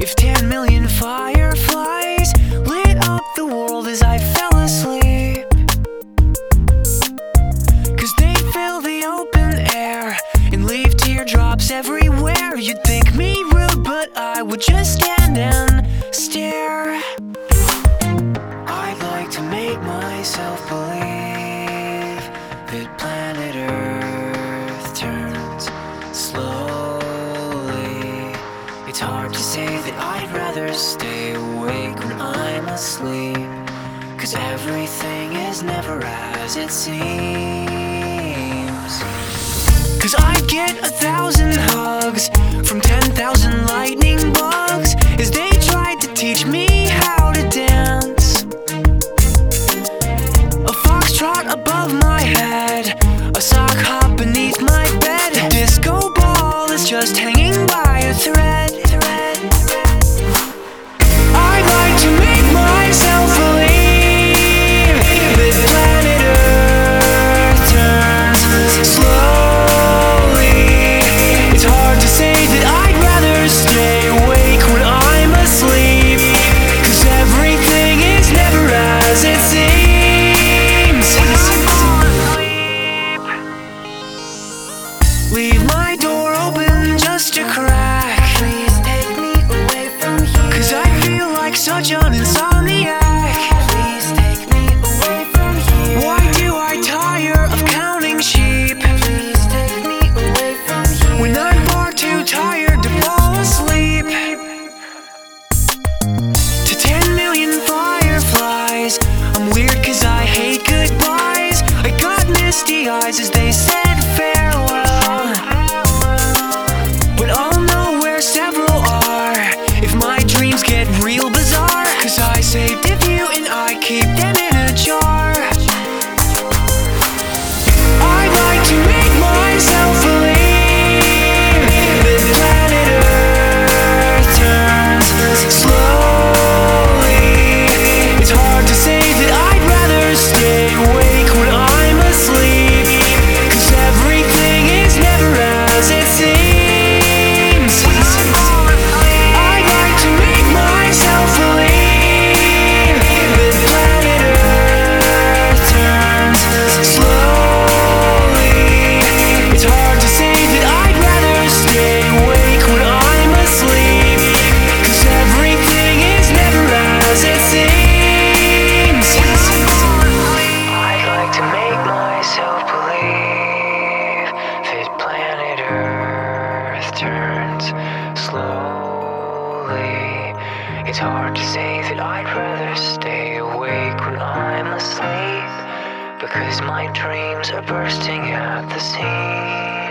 If 10 million fireflies lit up the world as I fell asleep, 'cause they fill the open air and leave teardrops everywhere, you'd think me rude, but I would just stand and stare. I'd like to make myself believe that planet Earth turns slowly. It's hard to say that I'd rather stay awake when I'm asleep, 'cause everything is never as it seems. 'Cause I'd get 1,000 hugs from 10,000 lightning bugs as they tried to teach me how to dance. A foxtrot above my head, a sock hop beneath my bed, a disco ball is just hanging by a thread. I'd like to make myself believe that planet Earth turns slowly. It's hard to say that I'd rather stay awake when I'm asleep, 'cause everything is never as it seems. Leave my door open just a crack. Please take me away from here, 'cause I feel like such an insomniac. Please take me away from here. Why do I tire of counting sheep? Please take me away from here, when I'm far too tired to fall asleep. To 10 million fireflies, I'm weird 'cause I hate goodbyes. I got misty eyes as they said farewell, but I'll know where several are if my dreams get real bizarre, 'cause I saved a few and I keep them in a jar. I'd like to make myself believe that planet Earth turns slowly. It's hard to say that I'd rather stay awake when I'm asleep, 'cause everything is never as it seems. I'd like to make myself believe that planet Earth turns slowly. It's hard to say that I'd rather stay awake when I'm asleep, 'cause everything is never as it seems. I'd like to make myself believe that planet Earth turns slowly. It's hard to say that I'd rather stay awake when I'm asleep, because my dreams are bursting at the seams.